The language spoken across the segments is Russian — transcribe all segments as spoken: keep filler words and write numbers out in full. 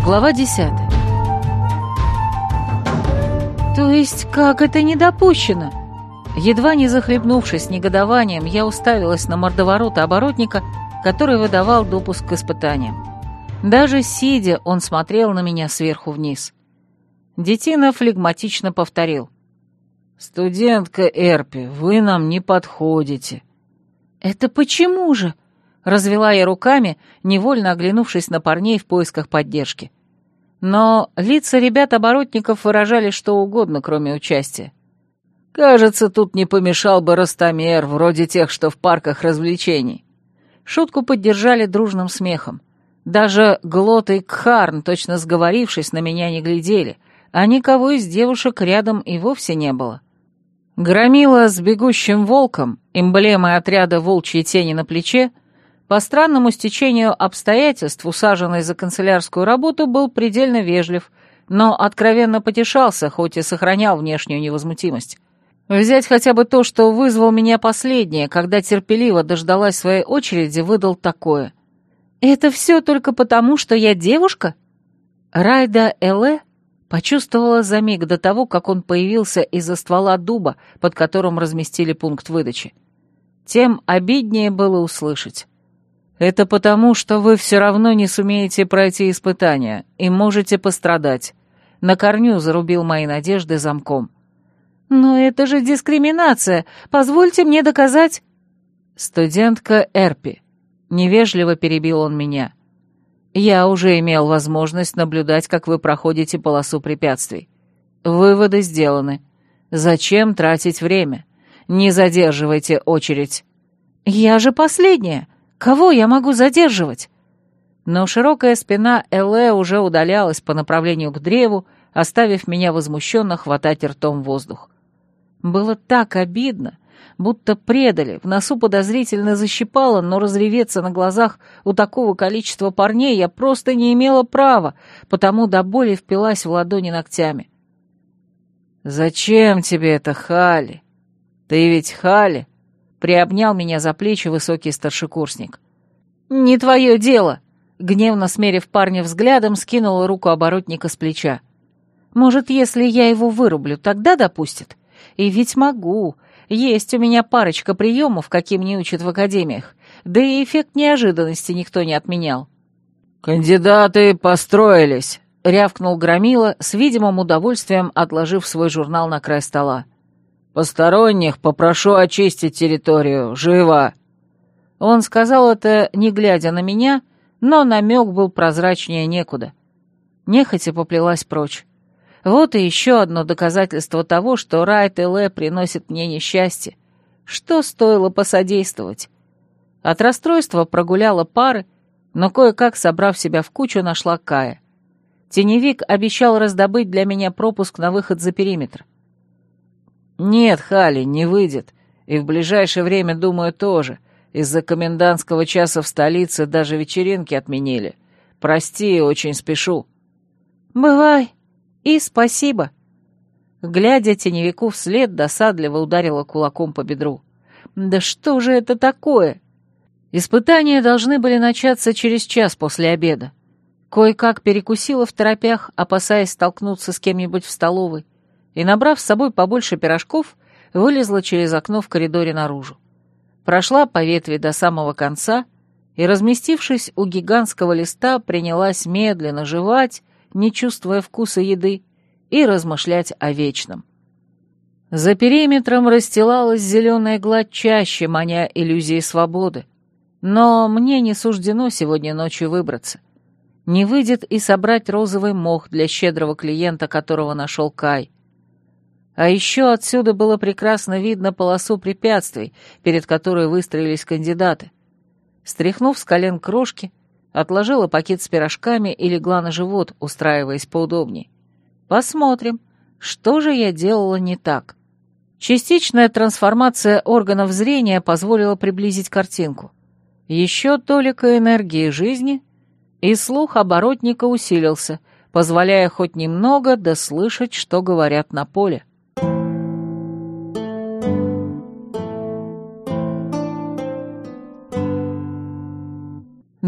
Глава десятая. То есть как это не допущено? Едва не захлебнувшись негодованием, я уставилась на мордоворота оборотника, который выдавал допуск к испытаниям. Даже сидя, он смотрел на меня сверху вниз. Детина флегматично повторил: «Студентка Эрпи, вы нам не подходите». «Это почему же?» — развела я руками, невольно оглянувшись на парней в поисках поддержки. Но лица ребят-оборотников выражали что угодно, кроме участия. «Кажется, тут не помешал бы ростомер, вроде тех, что в парках развлечений». Шутку поддержали дружным смехом. Даже Глот и Кхарн, точно сговорившись, на меня не глядели, а никого из девушек рядом и вовсе не было. Громила с бегущим волком, эмблемой отряда волчьей тени на плече, по странному стечению обстоятельств, усаженный за канцелярскую работу, был предельно вежлив, но откровенно потешался, хоть и сохранял внешнюю невозмутимость. Взять хотя бы то, что вызвал меня последнее, когда терпеливо дождалась своей очереди, выдал такое. «Это все только потому, что я девушка?» Райда Эле почувствовала за миг до того, как он появился из-за ствола дуба, под которым разместили пункт выдачи. Тем обиднее было услышать: «Это потому, что вы все равно не сумеете пройти испытания и можете пострадать». На корню зарубил мои надежды замком. «Но это же дискриминация! Позвольте мне доказать...» «Студентка Эрпи», — невежливо перебил он меня. «Я уже имел возможность наблюдать, как вы проходите полосу препятствий. Выводы сделаны. Зачем тратить время? Не задерживайте очередь». «Я же последняя! Кого я могу задерживать?» Но широкая спина Эле уже удалялась по направлению к древу, оставив меня возмущенно хватать ртом воздух. Было так обидно, будто предали, в носу подозрительно защипало, но разреветься на глазах у такого количества парней я просто не имела права, потому до боли впилась в ладони ногтями. «Зачем тебе это, Хали? Ты ведь Хали?» — приобнял меня за плечи высокий старшекурсник. «Не твое дело!» — гневно смерив парня взглядом, скинула руку оборотника с плеча. «Может, если я его вырублю, тогда допустят? И ведь могу. Есть у меня парочка приемов, каким не учат в академиях. Да и эффект неожиданности никто не отменял». «Кандидаты построились», — рявкнул Громила, с видимым удовольствием отложив свой журнал на край стола. «Посторонних попрошу очистить территорию. Живо!» Он сказал это, не глядя на меня, но намек был прозрачнее некуда. Нехотя поплелась прочь. Вот и еще одно доказательство того, что Райт Эле приносит мне несчастье. Что стоило посодействовать? От расстройства прогуляла пары, но кое-как, собрав себя в кучу, нашла Кая. Теневик обещал раздобыть для меня пропуск на выход за периметр. «Нет, Хали, не выйдет. И в ближайшее время, думаю, тоже. Из-за комендантского часа в столице даже вечеринки отменили. Прости, очень спешу». «Бывай. И спасибо». Глядя теневику вслед, досадливо ударила кулаком по бедру. «Да что же это такое?» Испытания должны были начаться через час после обеда. Кое-как перекусила в торопях, опасаясь столкнуться с кем-нибудь в столовой, и, набрав с собой побольше пирожков, вылезла через окно в коридоре наружу. Прошла по ветви до самого конца и, разместившись у гигантского листа, принялась медленно жевать, не чувствуя вкуса еды, и размышлять о вечном. За периметром расстилалась зеленая гладь чаще, маня иллюзии свободы. Но мне не суждено сегодня ночью выбраться. Не выйдет и собрать розовый мох для щедрого клиента, которого нашел Кай. А еще отсюда было прекрасно видно полосу препятствий, перед которой выстроились кандидаты. Стряхнув с колен крошки, отложила пакет с пирожками и легла на живот, устраиваясь поудобнее. Посмотрим, что же я делала не так. Частичная трансформация органов зрения позволила приблизить картинку. Еще толика энергии жизни, и слух оборотника усилился, позволяя хоть немного дослышать, что говорят на поле.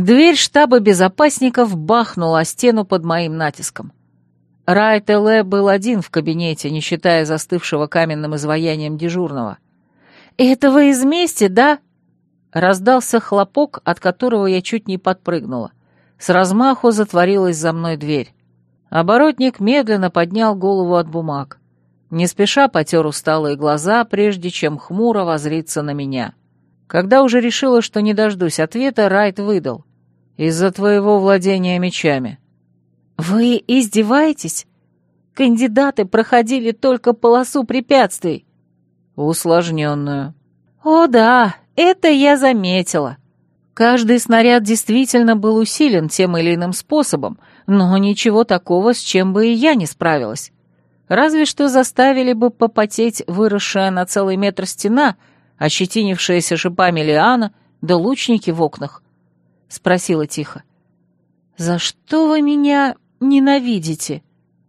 Дверь штаба безопасников бахнула о стену под моим натиском. Райт Эле был один в кабинете, не считая застывшего каменным изваянием дежурного. «Это вы из мести, да?» Раздался хлопок, от которого я чуть не подпрыгнула. С размаху затворилась за мной дверь. Оборотник медленно поднял голову от бумаг. Не спеша потер усталые глаза, прежде чем хмуро воззриться на меня. Когда уже решила, что не дождусь ответа, Райт выдал. «Из-за твоего владения мечами». «Вы издеваетесь? Кандидаты проходили только полосу препятствий». «Усложненную». «О да, это я заметила. Каждый снаряд действительно был усилен тем или иным способом, но ничего такого, с чем бы и я не справилась. Разве что заставили бы попотеть выросшая на целый метр стена, ощетинившаяся шипами лиана, да лучники в окнах». Спросила тихо. «За что вы меня ненавидите?»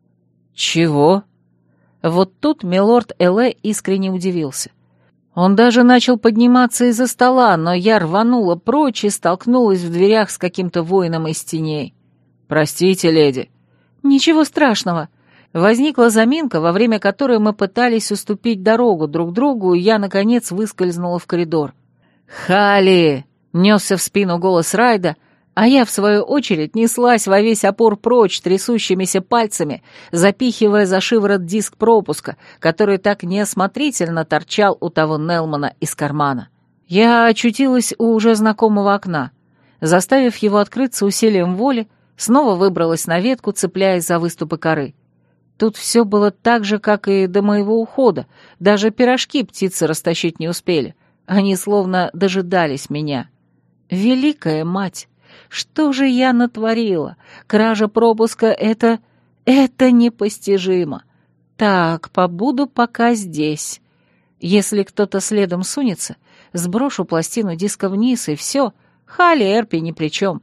«Чего?» Вот тут милорд Эле искренне удивился. Он даже начал подниматься из-за стола, но я рванула прочь и столкнулась в дверях с каким-то воином из теней. «Простите, леди». «Ничего страшного». Возникла заминка, во время которой мы пытались уступить дорогу друг другу, и я, наконец, выскользнула в коридор. «Хали!» — несся в спину голос Райда, а я, в свою очередь, неслась во весь опор прочь трясущимися пальцами, запихивая за шиворот диск пропуска, который так неосмотрительно торчал у того Нелмана из кармана. Я очутилась у уже знакомого окна. Заставив его открыться усилием воли, снова выбралась на ветку, цепляясь за выступы коры. Тут все было так же, как и до моего ухода, даже пирожки птицы растащить не успели, они словно дожидались меня. Великая мать! Что же я натворила? Кража пропуска — это... это непостижимо. Так, побуду пока здесь. Если кто-то следом сунется, сброшу пластину диска вниз, и все, Хали Эрпи ни при чем.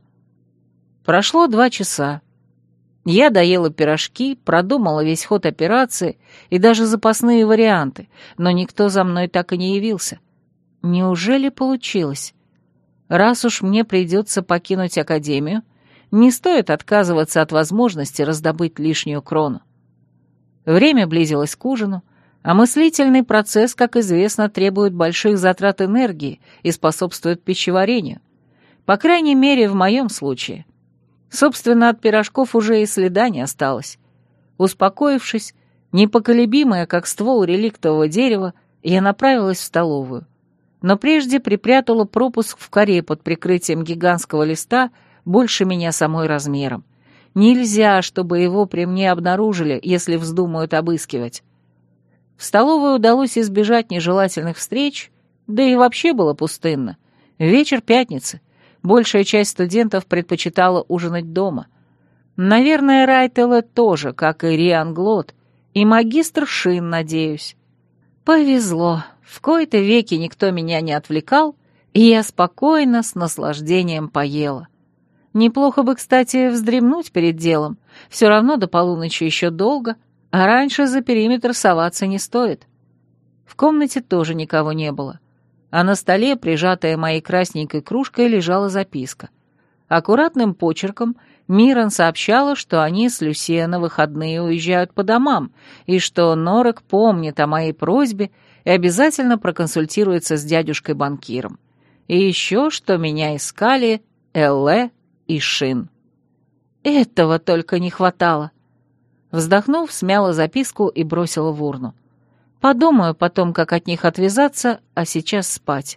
Прошло два часа. Я доела пирожки, продумала весь ход операции и даже запасные варианты, но никто за мной так и не явился. Неужели получилось? Раз уж мне придется покинуть Академию, не стоит отказываться от возможности раздобыть лишнюю крону. Время близилось к ужину, а мыслительный процесс, как известно, требует больших затрат энергии и способствует пищеварению. По крайней мере, в моем случае. Собственно, от пирожков уже и следа не осталось. Успокоившись, непоколебимая, как ствол реликтового дерева, я направилась в столовую. Но прежде припрятала пропуск в коре под прикрытием гигантского листа, больше меня самой размером. Нельзя, чтобы его при мне обнаружили, если вздумают обыскивать. В столовой удалось избежать нежелательных встреч, да и вообще было пустынно. Вечер пятницы. Большая часть студентов предпочитала ужинать дома. Наверное, Райт Эле тоже, как и Риан Глот, и магистр Шин, надеюсь. Повезло. В кои-то веки никто меня не отвлекал, и я спокойно, с наслаждением поела. Неплохо бы, кстати, вздремнуть перед делом. Все равно до полуночи еще долго, а раньше за периметр соваться не стоит. В комнате тоже никого не было, а на столе, прижатая моей красненькой кружкой, лежала записка. Аккуратным почерком Миран сообщала, что они с Люсия на выходные уезжают по домам, и что Норек помнит о моей просьбе и обязательно проконсультируется с дядюшкой-банкиром. И еще, что меня искали Эле и Шин. Этого только не хватало. Вздохнув, смяла записку и бросила в урну. Подумаю потом, как от них отвязаться, а сейчас спать.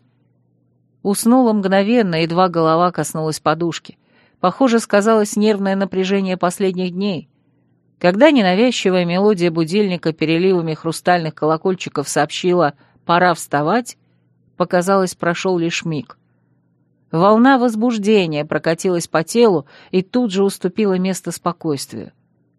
Уснула мгновенно, едва голова коснулась подушки. Похоже, сказалось нервное напряжение последних дней. Когда ненавязчивая мелодия будильника переливами хрустальных колокольчиков сообщила «пора вставать», показалось, прошел лишь миг. Волна возбуждения прокатилась по телу и тут же уступила место спокойствию.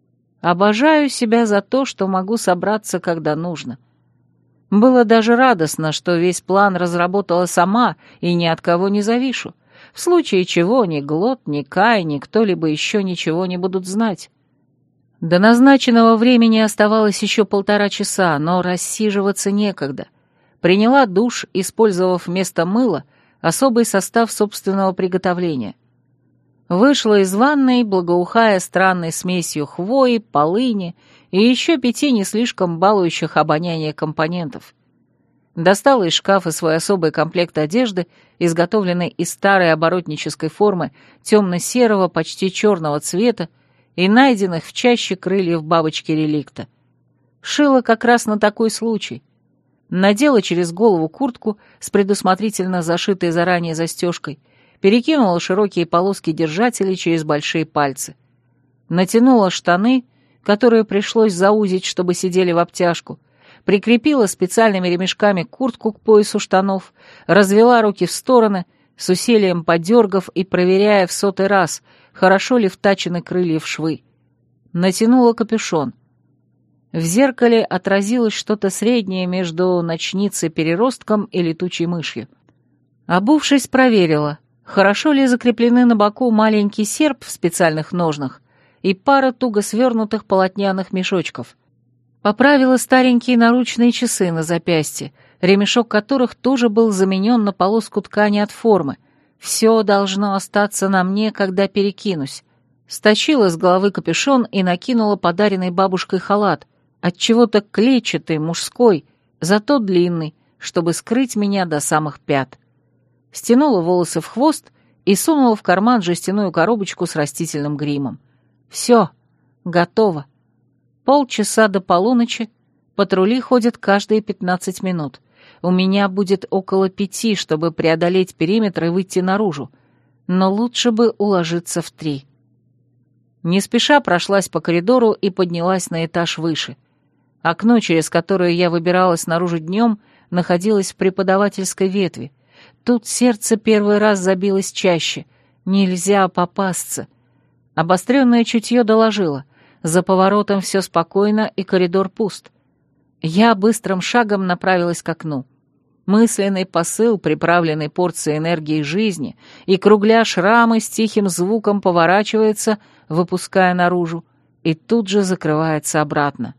Обожаю себя за то, что могу собраться, когда нужно. Было даже радостно, что весь план разработала сама и ни от кого не завишу, в случае чего ни Глот, ни Кай, ни кто-либо еще ничего не будут знать. До назначенного времени оставалось еще полтора часа, но рассиживаться некогда. Приняла душ, использовав вместо мыла особый состав собственного приготовления. Вышла из ванной, благоухая странной смесью хвои, полыни и еще пяти не слишком балующих обоняние компонентов. Достала из шкафа свой особый комплект одежды, изготовленный из старой оборотнической формы темно-серого, почти черного цвета и найденных в чаще крыльев бабочки-реликта. Шила как раз на такой случай. Надела через голову куртку с предусмотрительно зашитой заранее застежкой, перекинула широкие полоски держателей через большие пальцы. Натянула штаны, которые пришлось заузить, чтобы сидели в обтяжку, прикрепила специальными ремешками куртку к поясу штанов, развела руки в стороны, с усилием подергав и проверяя в сотый раз, хорошо ли втачены крылья в швы. Натянула капюшон. В зеркале отразилось что-то среднее между ночницей-переростком и летучей мышью. Обувшись, проверила, хорошо ли закреплены на боку маленький серп в специальных ножнах и пара туго свернутых полотняных мешочков. Поправила старенькие наручные часы на запястье, ремешок которых тоже был заменен на полоску ткани от формы. Все должно остаться на мне, когда перекинусь. Стащила с головы капюшон и накинула подаренный бабушкой халат, отчего-то клетчатый, мужской, зато длинный, чтобы скрыть меня до самых пят. Стянула волосы в хвост и сунула в карман жестяную коробочку с растительным гримом. Все, готово. Полчаса до полуночи, патрули ходят каждые пятнадцать минут. У меня будет около пяти, чтобы преодолеть периметр и выйти наружу, но лучше бы уложиться в три. Не спеша прошлась по коридору и поднялась на этаж выше. Окно, через которое я выбиралась наружу днем, находилось в преподавательской ветви. Тут сердце первый раз забилось чаще. Нельзя попасться. Обостренное чутье доложило. За поворотом все спокойно, и коридор пуст. Я быстрым шагом направилась к окну. Мысленный посыл, приправленный порцией энергии жизни, и кругляш рамы с тихим звуком поворачивается, выпуская наружу, и тут же закрывается обратно.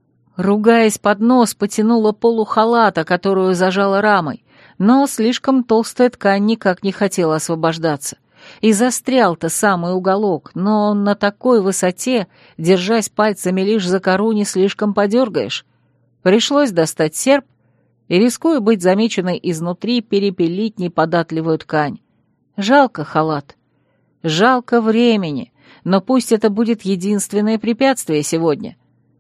Ругаясь под нос, потянула полу халата, которую зажала рамой, но слишком толстая ткань никак не хотела освобождаться. И застрял-то самый уголок, но на такой высоте, держась пальцами лишь за кору, не слишком подергаешь. Пришлось достать серп и, рискуя быть замеченной изнутри, перепилить неподатливую ткань. Жалко халат. Жалко времени, но пусть это будет единственное препятствие сегодня.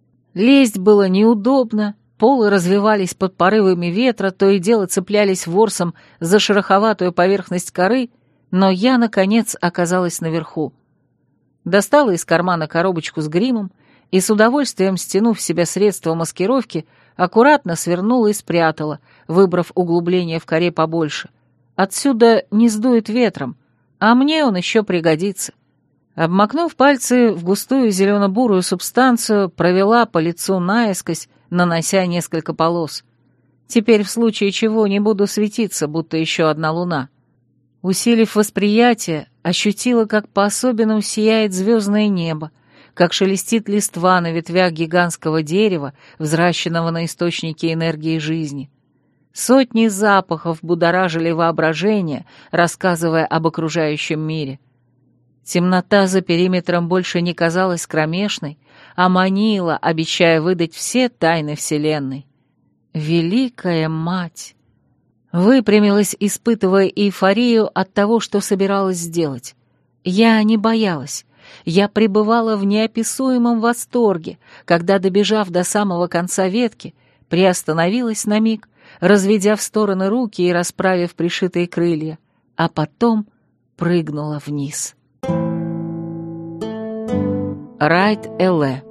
Лезть было неудобно, полы развивались под порывами ветра, то и дело цеплялись ворсом за шероховатую поверхность коры, но я, наконец, оказалась наверху. Достала из кармана коробочку с гримом и, с удовольствием стянув в себя средства маскировки, аккуратно свернула и спрятала, выбрав углубление в коре побольше. Отсюда не сдует ветром, а мне он еще пригодится. Обмакнув пальцы в густую зелено-бурую субстанцию, провела по лицу наискось, нанося несколько полос. Теперь в случае чего не буду светиться, будто еще одна луна. Усилив восприятие, ощутила, как по-особенному сияет звездное небо, как шелестит листва на ветвях гигантского дерева, взращенного на источнике энергии жизни. Сотни запахов будоражили воображение, рассказывая об окружающем мире. Темнота за периметром больше не казалась кромешной, а манила, обещая выдать все тайны Вселенной. Великая Мать! Выпрямилась, испытывая эйфорию от того, что собиралась сделать. Я не боялась. Я пребывала в неописуемом восторге, когда, добежав до самого конца ветки, приостановилась на миг, разведя в стороны руки и расправив пришитые крылья, а потом прыгнула вниз. Райт Эле.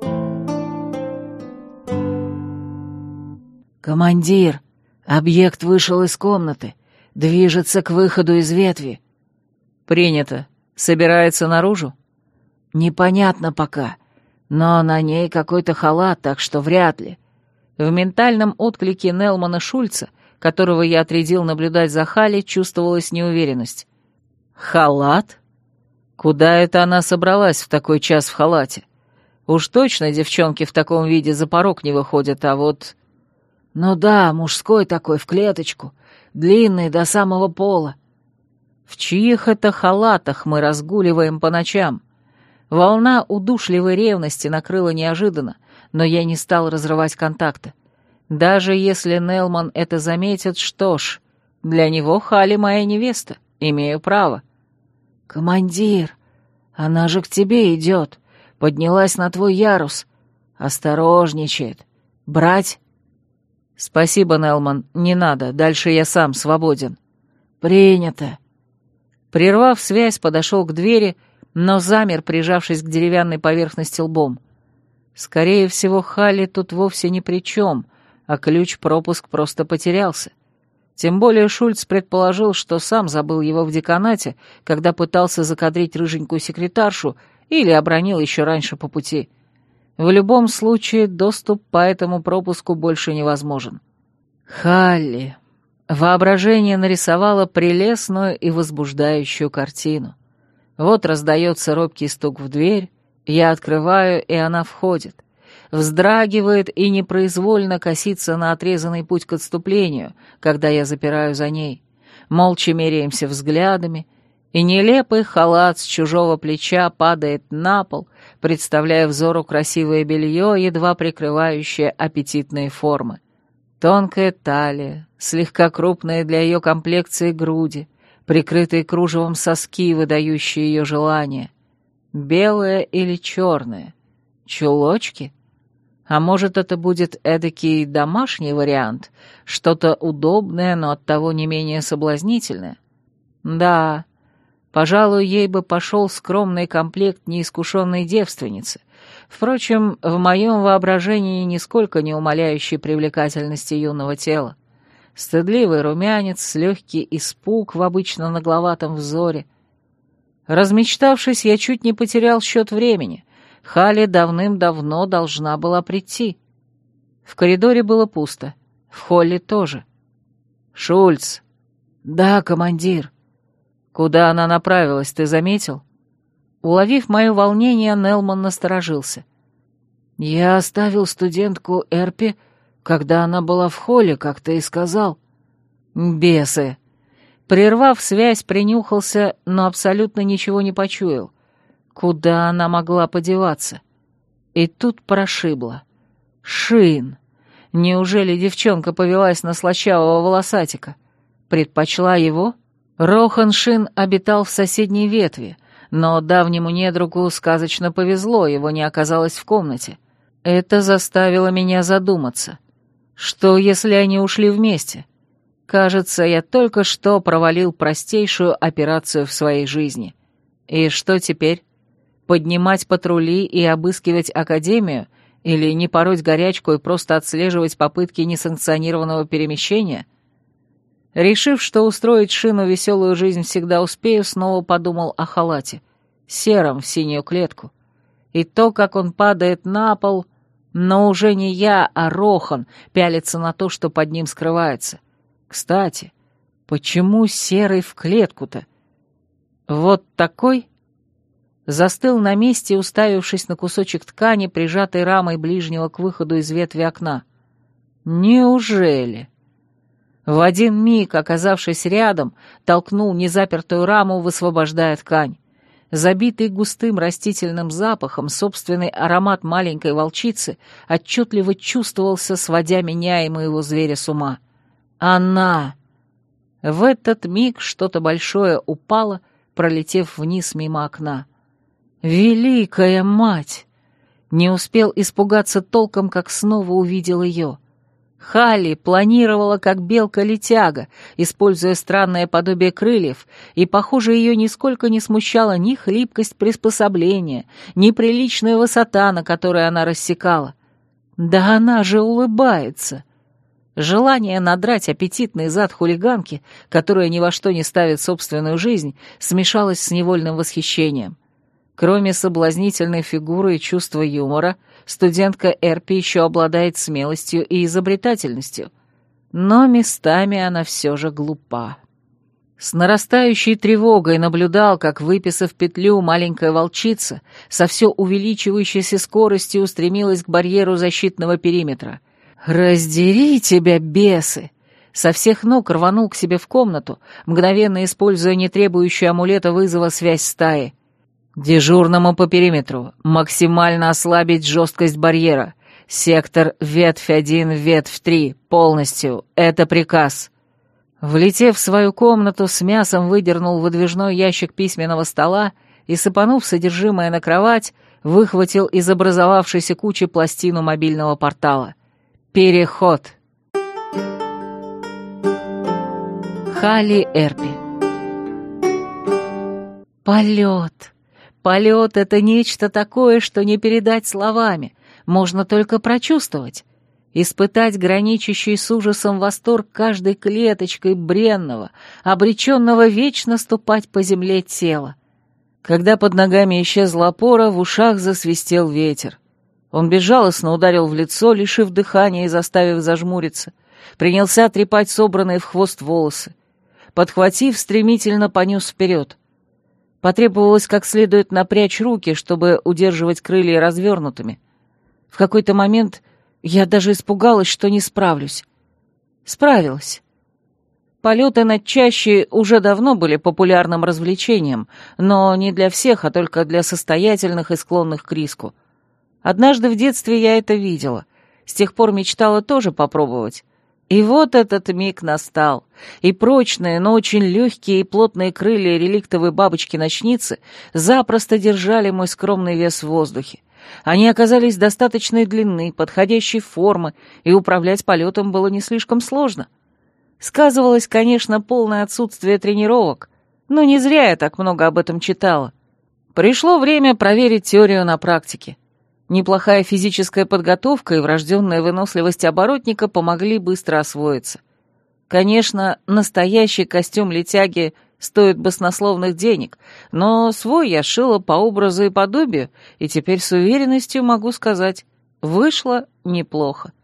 «Командир, объект вышел из комнаты, движется к выходу из ветви». «Принято. Собирается наружу?» «Непонятно пока, но на ней какой-то халат, так что вряд ли». В ментальном отклике Нелмана Шульца, которого я отрядил наблюдать за Халли, чувствовалась неуверенность. «Халат? Куда это она собралась в такой час в халате? Уж точно девчонки в таком виде за порог не выходят, а вот...» «Ну да, мужской такой, в клеточку, длинный до самого пола». В чьих это халатах мы разгуливаем по ночам? Волна удушливой ревности накрыла неожиданно, но я не стал разрывать контакты. Даже если Нелман это заметит, что ж, для него Хали моя невеста, имею право. «Командир, она же к тебе идет, поднялась на твой ярус, осторожничает. Брать?» «Спасибо, Нелман, не надо, дальше я сам свободен». «Принято». Прервав связь, подошел к двери, но замер, прижавшись к деревянной поверхности лбом. Скорее всего, Хали тут вовсе ни при чем, а ключ-пропуск просто потерялся. Тем более Шульц предположил, что сам забыл его в деканате, когда пытался закадрить рыженькую секретаршу или обронил еще раньше по пути. В любом случае, доступ по этому пропуску больше невозможен. Халли. Воображение нарисовало прелестную и возбуждающую картину. Вот раздается робкий стук в дверь, я открываю, и она входит. Вздрагивает и непроизвольно косится на отрезанный путь к отступлению, когда я запираю за ней. Молча меряемся взглядами, и нелепый халат с чужого плеча падает на пол, представляя взору красивое белье, едва прикрывающее аппетитные формы. Тонкая талия, слегка крупные для ее комплекции груди, прикрытые кружевом соски, выдающие ее желание. Белое или черное? Чулочки? А может, это будет эдакий домашний вариант, что-то удобное, но оттого не менее соблазнительное? Да, пожалуй, ей бы пошел скромный комплект неискушенной девственницы, впрочем, в моем воображении нисколько не умаляющий привлекательности юного тела. Стыдливый румянец, легкий испуг в обычно нагловатом взоре. Размечтавшись, я чуть не потерял счет времени. Хали давным-давно должна была прийти. В коридоре было пусто, в холле тоже. «Шульц!» «Да, командир!» «Куда она направилась, ты заметил?» Уловив мое волнение, Нелман насторожился. «Я оставил студентку Эрпи, когда она была в холле, как ты и сказал». «Бесы!» Прервав связь, принюхался, но абсолютно ничего не почуял. Куда она могла подеваться? И тут прошибло. Шин! Неужели девчонка повелась на слащавого волосатика? Предпочла его? Рохан Шин обитал в соседней ветви, но давнему недругу сказочно повезло, его не оказалось в комнате. Это заставило меня задуматься. Что, если они ушли вместе? Кажется, я только что провалил простейшую операцию в своей жизни. И что теперь? Поднимать патрули и обыскивать академию? Или не пороть горячку и просто отслеживать попытки несанкционированного перемещения? Решив, что устроить Шину веселую жизнь всегда успею, снова подумал о халате, сером в синюю клетку. И то, как он падает на пол, но уже не я, а Рохан пялится на то, что под ним скрывается. Кстати, почему серый в клетку-то? Вот такой? Застыл на месте, уставившись на кусочек ткани, прижатой рамой ближнего к выходу из ветви окна. Неужели? В один миг, оказавшись рядом, толкнул незапертую раму, высвобождая ткань. Забитый густым растительным запахом, собственный аромат маленькой волчицы отчетливо чувствовался, сводя меня и моего зверя с ума. Она! В этот миг что-то большое упало, пролетев вниз мимо окна. Великая мать! Не успел испугаться толком, как снова увидел ее. Халли планировала как белка-летяга, используя странное подобие крыльев, и, похоже, ее нисколько не смущала ни хлипкость приспособления, ни приличная высота, на которой она рассекала. Да она же улыбается! Желание надрать аппетитный зад хулиганки, которая ни во что не ставит собственную жизнь, смешалось с невольным восхищением. Кроме соблазнительной фигуры и чувства юмора, студентка Эрпи еще обладает смелостью и изобретательностью. Но местами она все же глупа. С нарастающей тревогой наблюдал, как, выписав петлю, маленькая волчица со все увеличивающейся скоростью устремилась к барьеру защитного периметра. «Раздери тебя, бесы! Со всех ног рванул к себе в комнату, мгновенно используя нетребующую амулета вызова связь стаи. «Дежурному по периметру максимально ослабить жесткость барьера. Сектор ветвь один, ветвь три, полностью. Это приказ». Влетев в свою комнату, с мясом выдернул выдвижной ящик письменного стола и, сыпанув содержимое на кровать, выхватил из образовавшейся кучи пластину мобильного портала. «Переход». Хали Эрпи. Полет. Полет — это нечто такое, что не передать словами, можно только прочувствовать. Испытать граничащий с ужасом восторг каждой клеточкой бренного, обреченного вечно ступать по земле тела. Когда под ногами исчезла опора, в ушах засвистел ветер. Он безжалостно ударил в лицо, лишив дыхания и заставив зажмуриться, принялся трепать собранные в хвост волосы. Подхватив, стремительно понес вперед. Потребовалось как следует напрячь руки, чтобы удерживать крылья развернутыми. В какой-то момент я даже испугалась, что не справлюсь. Справилась. Полеты над чащей уже давно были популярным развлечением, но не для всех, а только для состоятельных и склонных к риску. Однажды в детстве я это видела, с тех пор мечтала тоже попробовать. И вот этот миг настал, и прочные, но очень легкие и плотные крылья реликтовой бабочки-ночницы запросто держали мой скромный вес в воздухе. Они оказались достаточной длины, подходящей формы, и управлять полетом было не слишком сложно. Сказывалось, конечно, полное отсутствие тренировок, но не зря я так много об этом читала. Пришло время проверить теорию на практике. Неплохая физическая подготовка и врожденная выносливость оборотника помогли быстро освоиться. Конечно, настоящий костюм летяги стоит баснословных денег, но свой я шила по образу и подобию, и теперь с уверенностью могу сказать, вышло неплохо.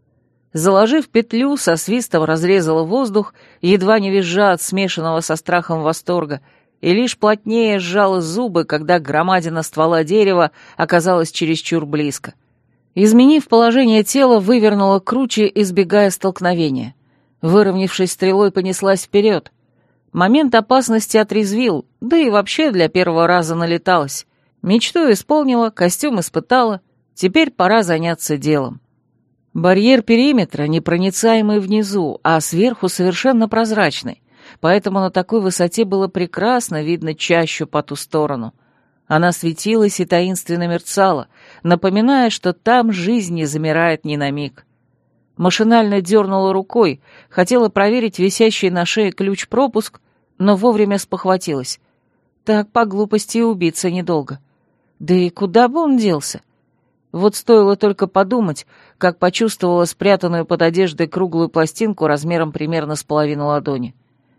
Заложив петлю, со свистом разрезала воздух, едва не визжа от смешанного со страхом восторга, и лишь плотнее сжала зубы, когда громадина ствола дерева оказалась чересчур близко. Изменив положение тела, вывернула круче, избегая столкновения. Выровнявшись стрелой, понеслась вперед. Момент опасности отрезвил, да и вообще для первого раза налеталась. Мечту исполнила, костюм испытала, теперь пора заняться делом. Барьер периметра непроницаемый внизу, а сверху совершенно прозрачный, поэтому на такой высоте было прекрасно видно чащу по ту сторону. Она светилась и таинственно мерцала, напоминая, что там жизнь не замирает ни на миг. Машинально дернула рукой, хотела проверить висящий на шее ключ-пропуск, но вовремя спохватилась. Так по глупости и убиться недолго. Да и куда бы он делся? Вот стоило только подумать, как почувствовала спрятанную под одеждой круглую пластинку размером примерно с половину ладони.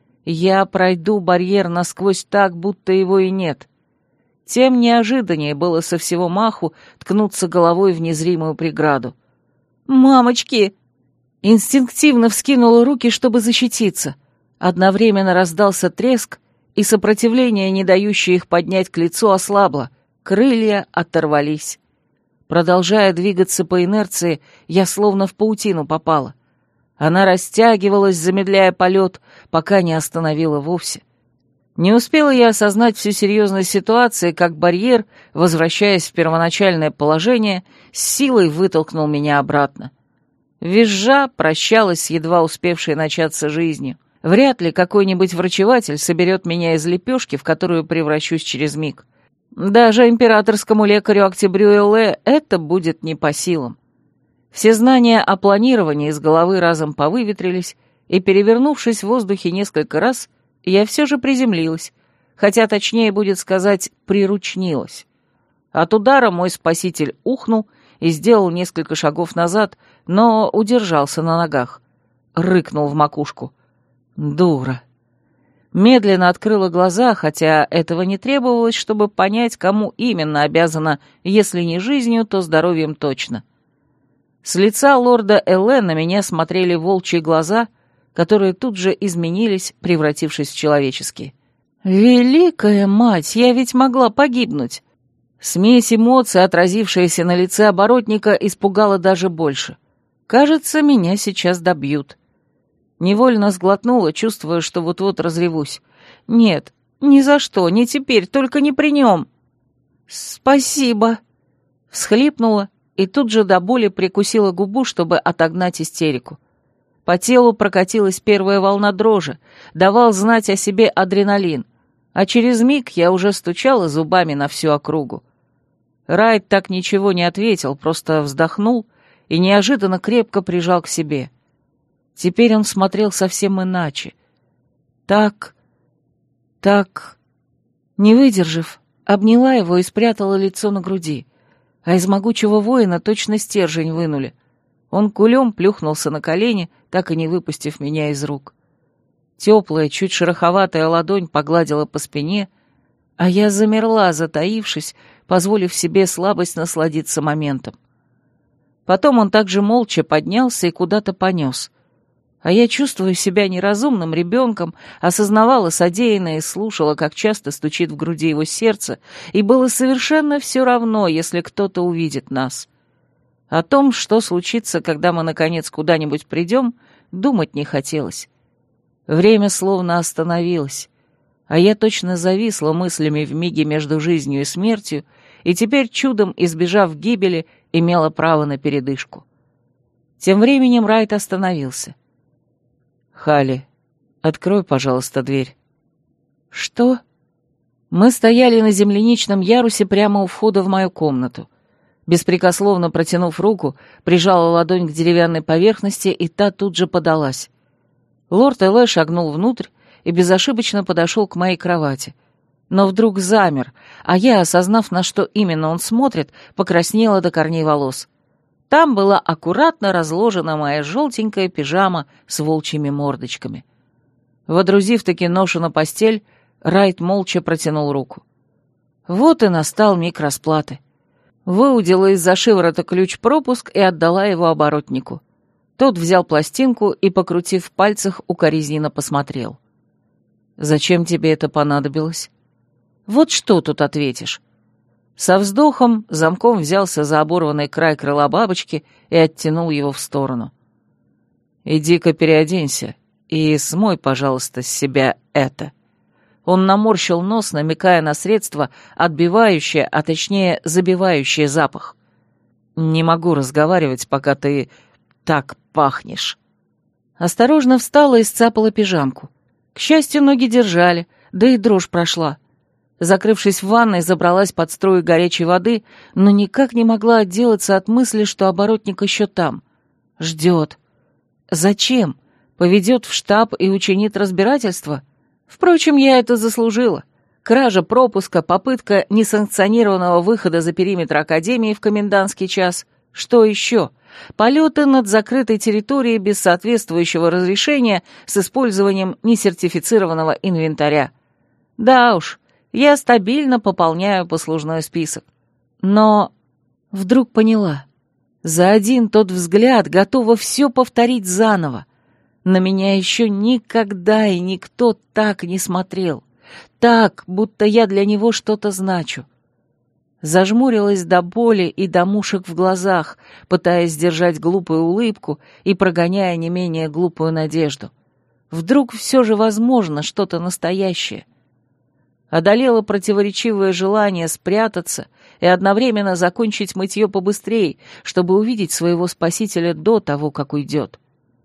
Я пройду барьер насквозь так, будто его и нет. Тем неожиданнее было со всего маху ткнуться головой в незримую преграду. «Мамочки!» Инстинктивно вскинула руки, чтобы защититься. Одновременно раздался треск, и сопротивление, не дающее их поднять к лицу, ослабло. Крылья оторвались. Продолжая двигаться по инерции, я словно в паутину попала. Она растягивалась, замедляя полет, пока не остановила вовсе. Не успела я осознать всю серьезность ситуации, как барьер, возвращаясь в первоначальное положение, с силой вытолкнул меня обратно. Визжа прощалась с едва успевшей начаться жизнью. Вряд ли какой-нибудь врачеватель соберет меня из лепешки, в которую превращусь через миг. Даже императорскому лекарю Октябрю Элле это будет не по силам. Все знания о планировании из головы разом повыветрились, и, перевернувшись в воздухе несколько раз, я все же приземлилась, хотя точнее будет сказать «приручнилась». От удара мой спаситель ухнул и сделал несколько шагов назад, но удержался на ногах. Рыкнул в макушку. «Дура!» Медленно открыла глаза, хотя этого не требовалось, чтобы понять, кому именно обязана, если не жизнью, то здоровьем точно. С лица лорда Элле на меня смотрели волчьи глаза, которые тут же изменились, превратившись в человеческие. «Великая мать, я ведь могла погибнуть!» Смесь эмоций, отразившаяся на лице оборотника, испугала даже больше. «Кажется, меня сейчас добьют». Невольно сглотнула, чувствуя, что вот-вот разревусь. «Нет, ни за что, не теперь, только не при нем!» «Спасибо!» Всхлипнула и тут же до боли прикусила губу, чтобы отогнать истерику. По телу прокатилась первая волна дрожи, давал знать о себе адреналин, а через миг я уже стучала зубами на всю округу. Райт так ничего не ответил, просто вздохнул и неожиданно крепко прижал к себе. Теперь он смотрел совсем иначе. Так, так... Не выдержав, обняла его и спрятала лицо на груди, а из могучего воина точно стержень вынули. Он кулем плюхнулся на колени, так и не выпустив меня из рук. Теплая, чуть шероховатая ладонь погладила по спине, а я замерла, затаившись, позволив себе слабость насладиться моментом. Потом он также молча поднялся и куда-то понес. А я, чувствуя себя неразумным ребенком, осознавала содеянное и слушала, как часто стучит в груди его сердце, и было совершенно все равно, если кто-то увидит нас. О том, что случится, когда мы, наконец, куда-нибудь придем, думать не хотелось. Время словно остановилось, а я точно зависла мыслями в миге между жизнью и смертью, и теперь, чудом избежав гибели, имела право на передышку. Тем временем Райт остановился. «Халли, открой, пожалуйста, дверь». «Что?» Мы стояли на земляничном ярусе прямо у входа в мою комнату. Беспрекословно протянув руку, прижала ладонь к деревянной поверхности, и та тут же подалась. Лорд Элэ шагнул внутрь и безошибочно подошел к моей кровати. Но вдруг замер, а я, осознав, на что именно он смотрит, покраснела до корней волос. Там была аккуратно разложена моя желтенькая пижама с волчьими мордочками. Водрузив-таки ношу на постель, Райт молча протянул руку. Вот и настал миг расплаты. Выудила из-за шиворота ключ-пропуск и отдала его оборотнику. Тот взял пластинку и, покрутив в пальцах, укоризненно посмотрел. «Зачем тебе это понадобилось?» «Вот что тут ответишь?» Со вздохом замком взялся за оборванный край крыла бабочки и оттянул его в сторону. «Иди-ка переоденься и смой, пожалуйста, с себя это». Он наморщил нос, намекая на средство, отбивающее, а точнее забивающее запах. «Не могу разговаривать, пока ты так пахнешь». Осторожно встала и сцапала пижамку. К счастью, ноги держали, да и дрожь прошла. Закрывшись в ванной, забралась под струю горячей воды, но никак не могла отделаться от мысли, что оборотник еще там. Ждет. Зачем? Поведет в штаб и учинит разбирательство? Впрочем, я это заслужила. Кража пропуска, попытка несанкционированного выхода за периметр Академии в комендантский час. Что еще? Полеты над закрытой территорией без соответствующего разрешения с использованием несертифицированного инвентаря. Да уж, я стабильно пополняю послужной список. Но вдруг поняла. За один тот взгляд готова все повторить заново. На меня еще никогда и никто так не смотрел. Так, будто я для него что-то значу. Зажмурилась до боли и до мушек в глазах, пытаясь сдержать глупую улыбку и прогоняя не менее глупую надежду. Вдруг все же возможно что-то настоящее. Одолело противоречивое желание спрятаться и одновременно закончить мытье побыстрее, чтобы увидеть своего спасителя до того, как уйдет.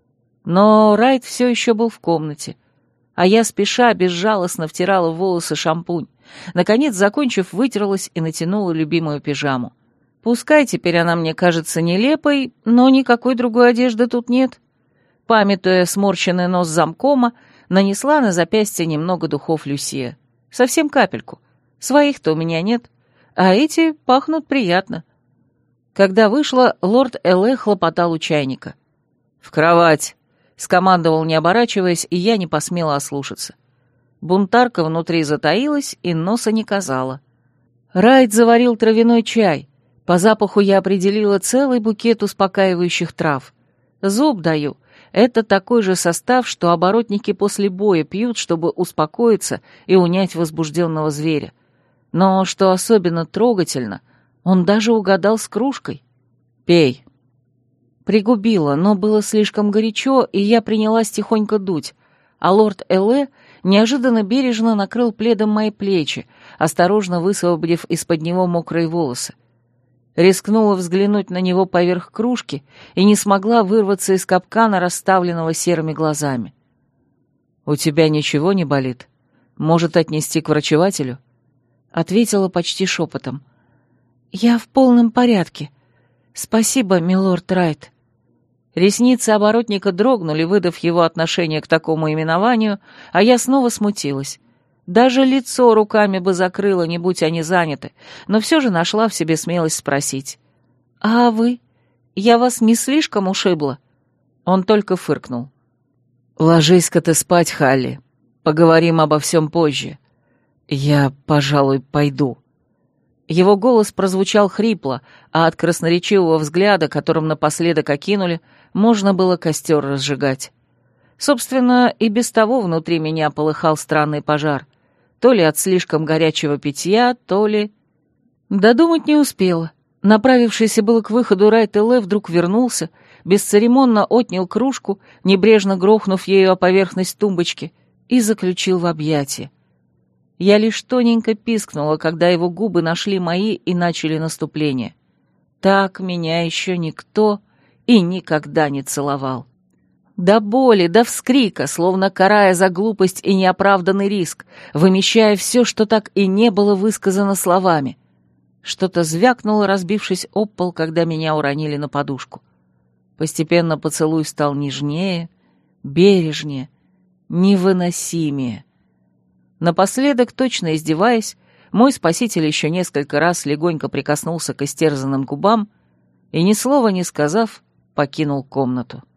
Но Райт все еще был в комнате, а я спеша безжалостно втирала в волосы шампунь. Наконец, закончив, вытерлась и натянула любимую пижаму. Пускай теперь она мне кажется нелепой, но никакой другой одежды тут нет. Памятуя сморщенный нос замкома, нанесла на запястье немного духов Люсия. Совсем капельку. Своих-то у меня нет, а эти пахнут приятно. Когда вышла, лорд Элэ хлопотал у чайника. «В кровать!» — скомандовал, не оборачиваясь, и я не посмела ослушаться. Бунтарка внутри затаилась и носа не казала. Райт заварил травяной чай. По запаху я определила целый букет успокаивающих трав. Зуб даю. Это такой же состав, что оборотники после боя пьют, чтобы успокоиться и унять возбужденного зверя. Но, что особенно трогательно, он даже угадал с кружкой. «Пей». Пригубила, но было слишком горячо, и я принялась тихонько дуть, а лорд Элэ неожиданно бережно накрыл пледом мои плечи, осторожно высвободив из-под него мокрые волосы. Рискнула взглянуть на него поверх кружки и не смогла вырваться из капкана, расставленного серыми глазами. «У тебя ничего не болит? Может, отнести к врачевателю?» Ответила почти шепотом. «Я в полном порядке. Спасибо, милорд Райт». Ресницы оборотника дрогнули, выдав его отношение к такому именованию, а я снова смутилась. Даже лицо руками бы закрыла, не будь они заняты, но все же нашла в себе смелость спросить. «А вы? Я вас не слишком ушибла?» Он только фыркнул. «Ложись-ка ты спать, Халли. Поговорим обо всем позже. Я, пожалуй, пойду». Его голос прозвучал хрипло, а от красноречивого взгляда, которым напоследок окинули, можно было костер разжигать. Собственно, и без того внутри меня полыхал странный пожар. То ли от слишком горячего питья, то ли... Додумать не успела. Направившийся было к выходу Райт Элэ вдруг вернулся, бесцеремонно отнял кружку, небрежно грохнув ею о поверхность тумбочки, и заключил в объятия. Я лишь тоненько пискнула, когда его губы нашли мои и начали наступление. Так меня еще никто и никогда не целовал. До боли, до вскрика, словно карая за глупость и неоправданный риск, вымещая все, что так и не было высказано словами. Что-то звякнуло, разбившись об пол, когда меня уронили на подушку. Постепенно поцелуй стал нежнее, бережнее, невыносимее. Напоследок, точно издеваясь, мой спаситель еще несколько раз легонько прикоснулся к истерзанным губам и, ни слова не сказав, покинул комнату.